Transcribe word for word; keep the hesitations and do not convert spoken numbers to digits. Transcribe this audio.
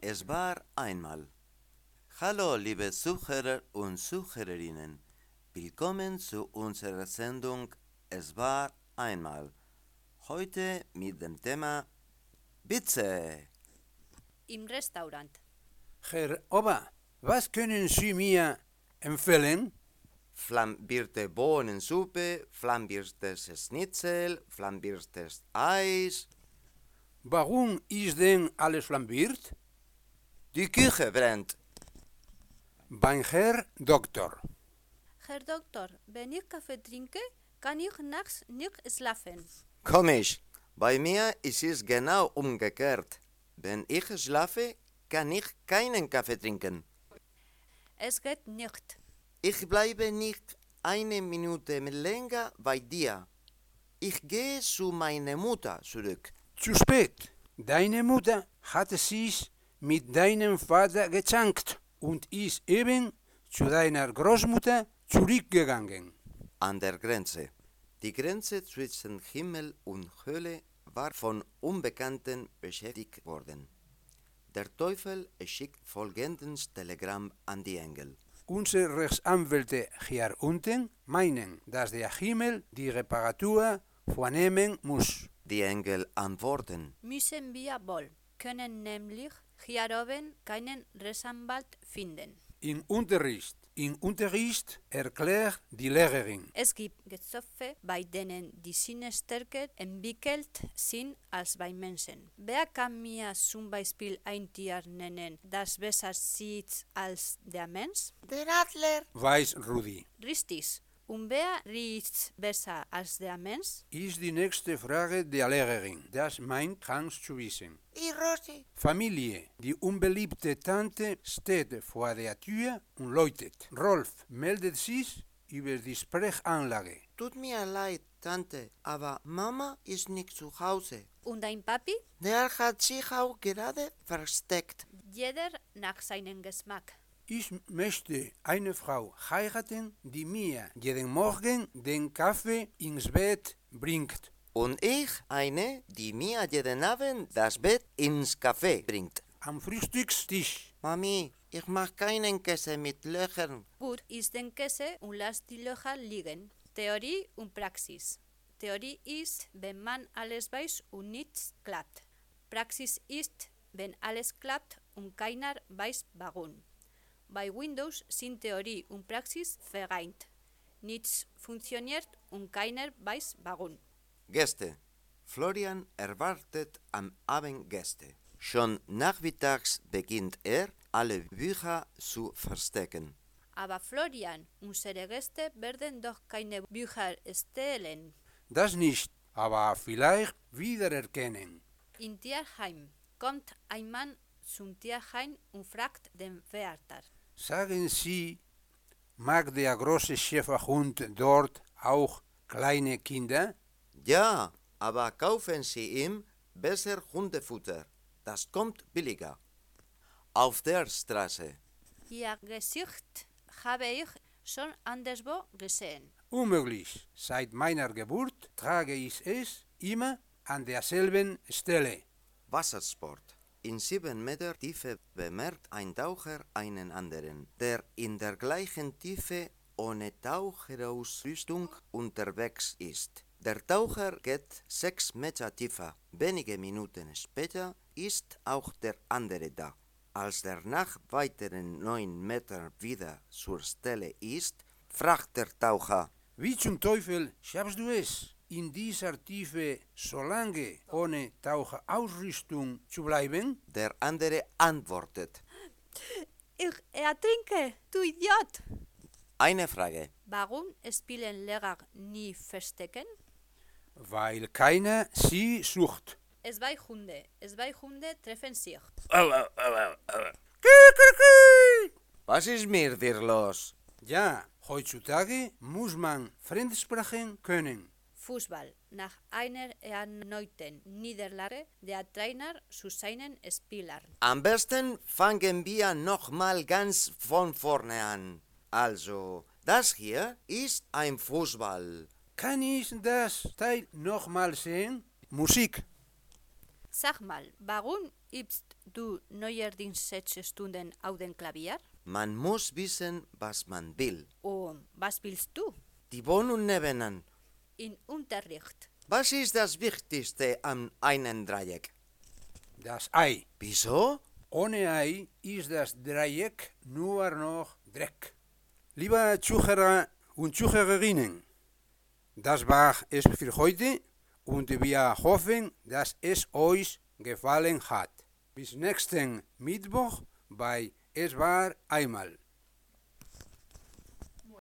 Es war einmal. Hallo, liebe Zuhörer und Zuhörerinnen. Willkommen zu unserer Sendung Es war einmal. Heute mit dem Thema Witze. Im Restaurant. Herr Ober, was können Sie mir empfehlen? Flambierte Bohnensuppe, flambiertes Schnitzel, flambiertes Eis. Warum ist denn alles flambiert? Die Küche brennt. Beim Herr Doktor. Herr Doktor, wenn ich Kaffee trinke, kann ich nachts nicht schlafen. Komisch, bei mir ist es genau umgekehrt. Wenn ich schlafe, kann ich keinen Kaffee trinken. Es geht nicht. Ich bleibe nicht eine Minute länger bei dir. Ich gehe zu meiner Mutter zurück. Zu spät. Deine Mutter hat sich mit deinem Vater gezankt und ist eben zu deiner Großmutter zurückgegangen. An der Grenze. Die Grenze zwischen Himmel und Hölle war von Unbekannten beschädigt worden. Der Teufel schickt folgendes Telegramm an die Engel. Unsere Rechtsanwälte hier unten meinen, dass der Himmel die Reparatur vornehmen muss. Die Engel antworten. Müssen wir wohl, können nämlich hier oben keinen Rechtsanwalt finden. Im Unterricht. Im Unterricht erklärt die Lehrerin. Es gibt Stoffe, bei denen die Sinne stärker entwickelt sind als bei Menschen. Wer kann mir zum Beispiel ein Tier nennen, das besser sieht als der Mensch? Der Adler. Weiß Rudi. Richtig. Und wer riecht besser als der Mensch? Ist die nächste Frage der Lehrerin. Das meint Hans zu wissen. Die Rosi. Familie. Die unbeliebte Tante steht vor der Tür und läutet. Rolf meldet sich über die Sprechanlage. Tut mir leid, Tante, aber Mama ist nicht zu Hause. Und dein Papi? Der hat sich auch gerade versteckt. Jeder nach seinem Geschmack. Ich möchte eine Frau heiraten, die mir jeden Morgen den Kaffee ins Bett bringt. Und ich eine, die mir jeden Abend das Bett ins Café bringt. Am Frühstückstisch. Mami, ich mag keinen Käse mit Löchern. Gut, isst den Käse und lass die Löcher liegen. Theorie und Praxis. Theorie ist, wenn man alles weiß und nichts klappt. Praxis ist, wenn alles klappt und keiner weiß warum. Bei Windows sind Theorie und Praxis vereint. Nichts funktioniert und keiner weiß warum. Gäste. Florian erwartet am Abend Gäste. Schon nachmittags beginnt er, alle Bücher zu verstecken. Aber Florian, unsere Gäste werden doch keine Bücher stehlen. Das nicht, aber vielleicht wiedererkennen. Im Tierheim kommt ein Mann zum Tierheim und fragt den Wärter. Sagen Sie, mag der große Schäferhund dort auch kleine Kinder? Ja, aber kaufen Sie ihm besser Hundefutter. Das kommt billiger. Auf der Straße. Ihr Gesicht habe ich schon anderswo gesehen. Unmöglich. Seit meiner Geburt trage ich es immer an derselben Stelle. Wassersport. In sieben Meter Tiefe bemerkt ein Taucher einen anderen, der in der gleichen Tiefe ohne Taucherausrüstung unterwegs ist. Der Taucher geht sechs Meter tiefer. Wenige Minuten später ist auch der andere da. Als er nach weiteren neun Metern wieder zur Stelle ist, fragt der Taucher: Wie zum Teufel schaffst du es, in dieser Tiefe so lange ohne Taucherausrüstung zu bleiben? Der andere antwortet: Ich ertrinke, du Idiot! Eine Frage. Warum spielen Lehrer nie Verstecken? Weil keiner sie sucht. Zwei Hunde, zwei Hunde treffen sich. Was ist mit dir los? Ja, heutzutage muss man Fremdsprachen können. Fußball. Nach einer erneuten Niederlage der Trainer zu seinen Spielern. Am besten fangen wir nochmal ganz von vorne an. Also, das hier ist ein Fußball. Kann ich das Teil nochmal sehen? Musik. Sag mal, warum Übst du neuerdings sechs Stunden auf dem Klavier? Man muss wissen, was man will. Und was willst du? Die Wohnung nebenan. In Unterricht. Was ist das Wichtigste an einem Dreieck? Das Ei. Wieso? Ohne Ei ist das Dreieck nur noch Dreck. Liebe Zuhörer und Zuhörerinnen, das war es für heute und wir hoffen, dass es euch gefallen hat. Bis nächsten Mittwoch bei Es war einmal.